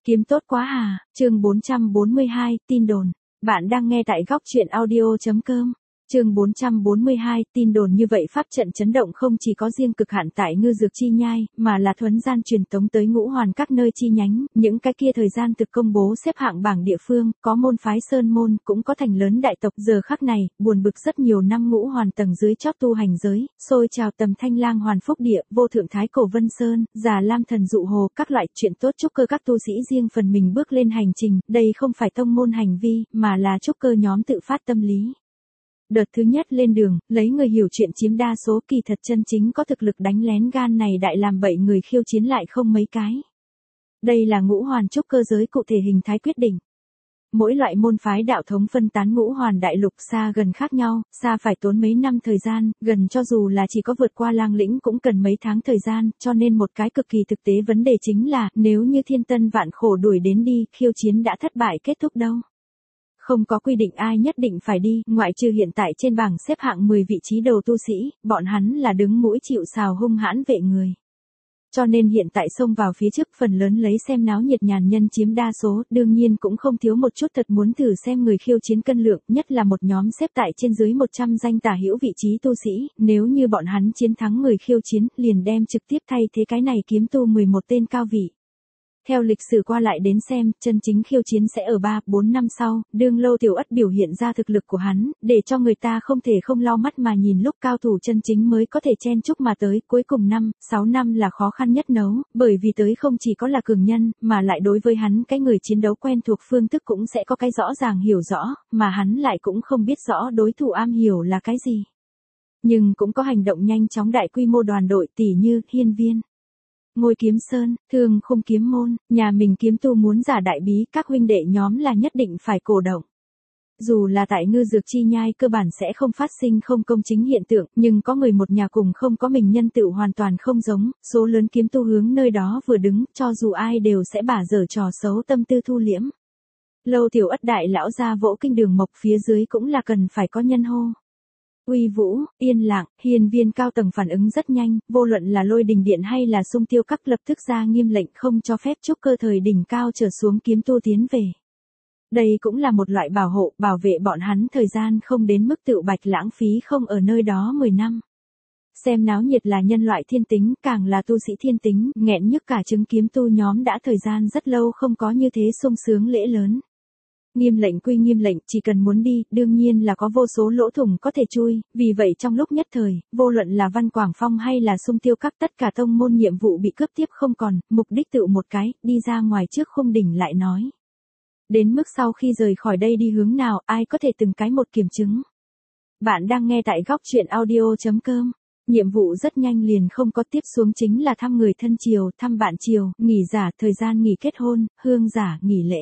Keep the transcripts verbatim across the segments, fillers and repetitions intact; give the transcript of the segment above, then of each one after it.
Kiếm tốt quá à, chương bốn trăm bốn mươi hai, tin đồn. Bạn đang nghe tại góc truyện audio.com. Chương bốn trăm bốn mươi hai, tin đồn như vậy pháp trận chấn động không chỉ có riêng cực hạn tại Ngư Dược Chi Nhai, mà là thuấn gian truyền tống tới ngũ hoàn các nơi chi nhánh, những cái kia thời gian thực công bố xếp hạng bảng địa phương, có môn phái sơn môn, cũng có thành lớn đại tộc. Giờ khắc này, buồn bực rất nhiều năm ngũ hoàn tầng dưới chót tu hành giới, xôi trào tầm Thanh Lang Hoàn Phúc Địa, vô thượng thái cổ Vân Sơn, Già Lam Thần Dụ Hồ, các loại chuyện tốt chúc cơ các tu sĩ riêng phần mình bước lên hành trình, đây không phải tông môn hành vi, mà là chúc cơ nhóm tự phát tâm lý. Đợt thứ nhất lên đường, lấy người hiểu chuyện chiếm đa số, kỳ thật chân chính có thực lực đánh lén gan này đại làm bậy người khiêu chiến lại không mấy cái. Đây là ngũ hoàn trúc cơ giới cụ thể hình thái quyết định. Mỗi loại môn phái đạo thống phân tán ngũ hoàn đại lục xa gần khác nhau, xa phải tốn mấy năm thời gian, gần cho dù là chỉ có vượt qua lang lĩnh cũng cần mấy tháng thời gian, cho nên một cái cực kỳ thực tế vấn đề chính là, nếu như thiên tân vạn khổ đuổi đến đi, khiêu chiến đã thất bại kết thúc đâu. Không có quy định ai nhất định phải đi, ngoại trừ hiện tại trên bảng xếp hạng mười vị trí đầu tu sĩ, bọn hắn là đứng mũi chịu sào hung hãn vệ người. Cho nên hiện tại xông vào phía trước phần lớn lấy xem náo nhiệt nhàn nhân chiếm đa số, đương nhiên cũng không thiếu một chút thật muốn thử xem người khiêu chiến cân lượng, nhất là một nhóm xếp tại trên dưới một trăm danh tả hữu vị trí tu sĩ, nếu như bọn hắn chiến thắng người khiêu chiến, liền đem trực tiếp thay thế cái này kiếm tu mười một tên cao vị. Theo lịch sử qua lại đến xem, chân chính khiêu chiến sẽ ở ba, bốn năm sau, đương Lâu Tiểu Ất biểu hiện ra thực lực của hắn, để cho người ta không thể không lau mắt mà nhìn lúc cao thủ chân chính mới có thể chen chúc mà tới, cuối cùng năm, sáu năm là khó khăn nhất nấu, bởi vì tới không chỉ có là cường nhân, mà lại đối với hắn cái người chiến đấu quen thuộc phương thức cũng sẽ có cái rõ ràng hiểu rõ, mà hắn lại cũng không biết rõ đối thủ am hiểu là cái gì. Nhưng cũng có hành động nhanh chóng đại quy mô đoàn đội tỷ như Hiên Viên, Ngôi Kiếm Sơn, Thương Khung Kiếm Môn, nhà mình kiếm tu muốn giả đại bí, các huynh đệ nhóm là nhất định phải cổ động. Dù là tại Ngư Dược Chi Nhai cơ bản sẽ không phát sinh không công chính hiện tượng, nhưng có người một nhà cùng không có mình nhân tựu hoàn toàn không giống, số lớn kiếm tu hướng nơi đó vừa đứng, cho dù ai đều sẽ bả dở trò xấu tâm tư thu liễm. Lâu Tiểu Ất đại lão ra vỗ kinh đường mộc phía dưới cũng là cần phải có nhân hô. Uy Vũ, Yên Lặng, Hiên Viên cao tầng phản ứng rất nhanh, vô luận là Lôi Đình Điện hay là Sung Tiêu Các lập tức ra nghiêm lệnh không cho phép trúc cơ thời đỉnh cao trở xuống kiếm tu tiến về. Đây cũng là một loại bảo hộ, bảo vệ bọn hắn thời gian không đến mức tựu bạch lãng phí không ở nơi đó mười năm. Xem náo nhiệt là nhân loại thiên tính, càng là tu sĩ thiên tính, nghẹn nhức cả trứng kiếm tu nhóm đã thời gian rất lâu không có như thế sung sướng lễ lớn. Nghiêm lệnh quy nghiêm lệnh, chỉ cần muốn đi, đương nhiên là có vô số lỗ thủng có thể chui, vì vậy trong lúc nhất thời, vô luận là Văn Quảng Phong hay là Sung Tiêu Các tất cả tông môn nhiệm vụ bị cướp tiếp không còn, mục đích tự một cái, đi ra ngoài trước khung đỉnh lại nói. Đến mức sau khi rời khỏi đây đi hướng nào, ai có thể từng cái một kiểm chứng. Bạn đang nghe tại góc truyện audio.com. Nhiệm vụ rất nhanh liền không có tiếp xuống chính là thăm người thân triều, thăm bạn triều, nghỉ giả, thời gian nghỉ kết hôn, hương giả, nghỉ lễ.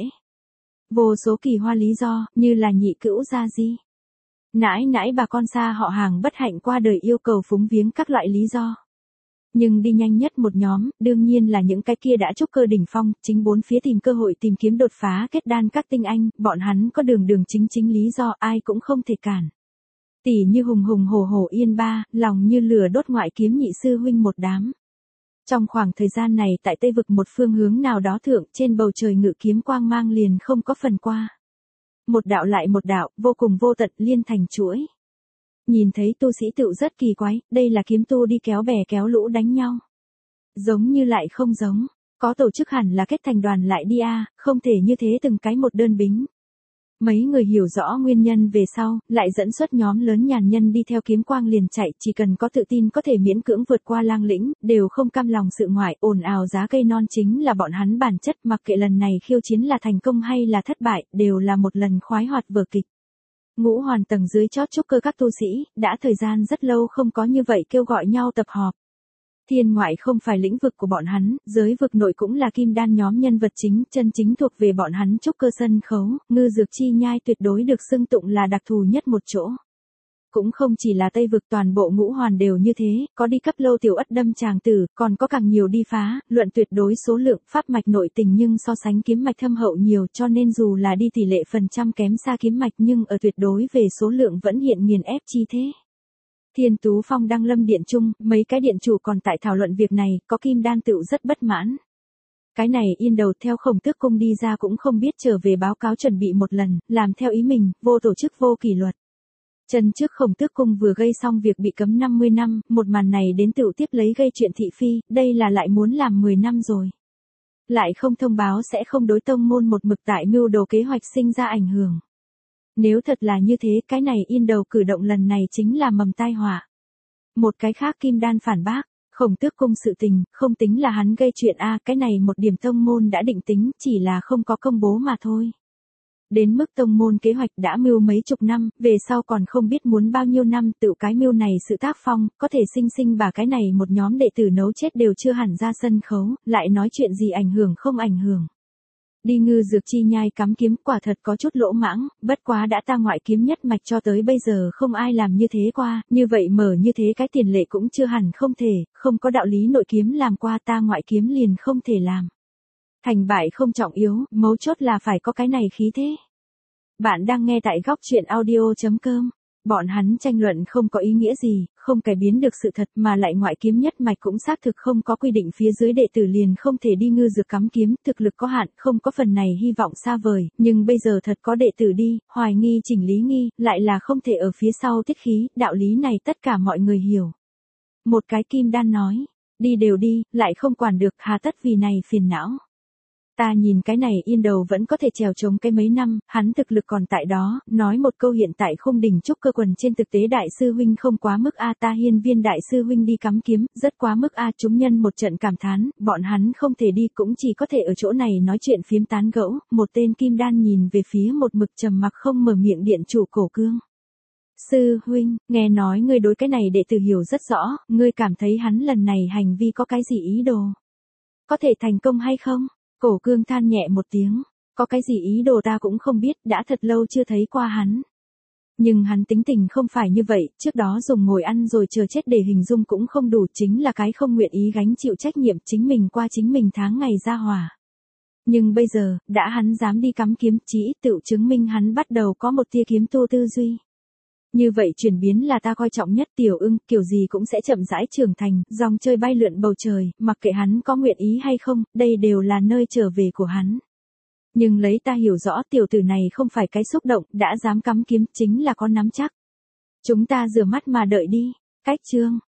Vô số kỳ hoa lý do, như là nhị cữu gia di, nãi nãi bà con xa họ hàng bất hạnh qua đời yêu cầu phúng viếng các loại lý do. Nhưng đi nhanh nhất một nhóm, đương nhiên là những cái kia đã trúc cơ đỉnh phong, chính bốn phía tìm cơ hội tìm kiếm đột phá kết đan các tinh anh, bọn hắn có đường đường chính chính lý do ai cũng không thể cản. Tỷ như hùng hùng hổ hổ Yên Ba, lòng như lửa đốt ngoại kiếm nhị sư huynh một đám. Trong khoảng thời gian này tại Tây Vực một phương hướng nào đó thượng trên bầu trời ngự kiếm quang mang liền không có phần qua. Một đạo lại một đạo, vô cùng vô tận liên thành chuỗi. Nhìn thấy tu sĩ tựu rất kỳ quái, đây là kiếm tu đi kéo bè kéo lũ đánh nhau. Giống như lại không giống, có tổ chức hẳn là kết thành đoàn lại đi a, không thể như thế từng cái một đơn bính. Mấy người hiểu rõ nguyên nhân về sau, lại dẫn xuất nhóm lớn nhàn nhân đi theo kiếm quang liền chạy, chỉ cần có tự tin có thể miễn cưỡng vượt qua lang lĩnh, đều không cam lòng sự ngoại, ồn ào giá cây non chính là bọn hắn bản chất, mặc kệ lần này khiêu chiến là thành công hay là thất bại, đều là một lần khoái hoạt vở kịch. Ngũ hoàn tầng dưới chót trúc cơ các tu sĩ, đã thời gian rất lâu không có như vậy kêu gọi nhau tập họp. Thiên ngoại không phải lĩnh vực của bọn hắn, giới vực nội cũng là kim đan nhóm nhân vật chính, chân chính thuộc về bọn hắn trúc cơ sân khấu, Ngư Dược Chi Nhai tuyệt đối được xưng tụng là đặc thù nhất một chỗ. Cũng không chỉ là Tây Vực, toàn bộ ngũ hoàn đều như thế, có đi cấp Lâu Tiểu Ất đâm chàng tử, còn có càng nhiều đi phá, luận tuyệt đối số lượng, pháp mạch nội tình nhưng so sánh kiếm mạch thâm hậu nhiều, cho nên dù là đi tỷ lệ phần trăm kém xa kiếm mạch nhưng ở tuyệt đối về số lượng vẫn hiện nghiền ép chi thế. Thiên Tú Phong Đăng Lâm Điện chung, mấy cái điện chủ còn tại thảo luận việc này, có kim đan tựu rất bất mãn. Cái này yên đầu theo Khổng Tước Cung đi ra cũng không biết trở về báo cáo chuẩn bị một lần, làm theo ý mình, vô tổ chức vô kỷ luật. Chân trước Khổng Tước Cung vừa gây xong việc bị cấm năm mươi năm, một màn này đến tựu tiếp lấy gây chuyện thị phi, đây là lại muốn làm mười năm rồi. Lại không thông báo sẽ không đối tông môn một mực tại mưu đồ kế hoạch sinh ra ảnh hưởng. Nếu thật là như thế, cái này yên đầu cử động lần này chính là mầm tai họa. Một cái khác Kim Đan phản bác, Khổng Tước Cung sự tình, không tính là hắn gây chuyện a, cái này một điểm tông môn đã định tính, chỉ là không có công bố mà thôi. Đến mức tông môn kế hoạch đã mưu mấy chục năm, về sau còn không biết muốn bao nhiêu năm, tự cái mưu này sự tác phong, có thể sinh sinh bà cái này một nhóm đệ tử nấu chết đều chưa hẳn ra sân khấu, lại nói chuyện gì ảnh hưởng không ảnh hưởng. Đi ngư dược chi nhai cắm kiếm quả thật có chút lỗ mãng, bất quá đã ta ngoại kiếm nhất mạch cho tới bây giờ không ai làm như thế qua, như vậy mở như thế cái tiền lệ cũng chưa hẳn không thể, không có đạo lý nội kiếm làm qua ta ngoại kiếm liền không thể làm. Thành bại không trọng yếu, mấu chốt là phải có cái này khí thế. Bạn đang nghe tại góc truyện audio chấm com. Bọn hắn tranh luận không có ý nghĩa gì, không cải biến được sự thật mà lại ngoại kiếm nhất mạch cũng xác thực không có quy định phía dưới đệ tử liền không thể đi ngư dược cắm kiếm, thực lực có hạn, không có phần này hy vọng xa vời, nhưng bây giờ thật có đệ tử đi, hoài nghi chỉnh lý nghi, lại là không thể ở phía sau tiết khí, đạo lý này tất cả mọi người hiểu. Một cái Kim Đan nói, đi đều đi, lại không quản được, hà tất vì này phiền não. Ta nhìn cái này yên đầu vẫn có thể trèo chống cái mấy năm, hắn thực lực còn tại đó, nói một câu hiện tại không đỉnh trúc cơ quần trên thực tế đại sư huynh không quá mức a, ta hiên viên đại sư huynh đi cắm kiếm, rất quá mức a, chúng nhân một trận cảm thán, bọn hắn không thể đi cũng chỉ có thể ở chỗ này nói chuyện phiếm tán gẫu, một tên Kim Đan nhìn về phía một mực trầm mặc không mở miệng điện chủ Cổ Cương. Sư huynh, nghe nói ngươi đối cái này đệ tử hiểu rất rõ, ngươi cảm thấy hắn lần này hành vi có cái gì ý đồ? Có thể thành công hay không? Cổ Cương than nhẹ một tiếng, có cái gì ý đồ ta cũng không biết, đã thật lâu chưa thấy qua hắn. Nhưng hắn tính tình không phải như vậy, trước đó dùng ngồi ăn rồi chờ chết để hình dung cũng không đủ, chính là cái không nguyện ý gánh chịu trách nhiệm chính mình qua chính mình tháng ngày ra hỏa. Nhưng bây giờ, đã hắn dám đi cắm kiếm, chỉ ít tự chứng minh hắn bắt đầu có một tia kiếm tu tư duy. Như vậy chuyển biến là ta coi trọng nhất, Tiểu Ưng, kiểu gì cũng sẽ chậm rãi trưởng thành, dòng chơi bay lượn bầu trời, mặc kệ hắn có nguyện ý hay không, đây đều là nơi trở về của hắn. Nhưng lấy ta hiểu rõ tiểu tử này không phải cái xúc động, đã dám cắm kiếm, chính là có nắm chắc. Chúng ta rửa mắt mà đợi đi. Cách chương.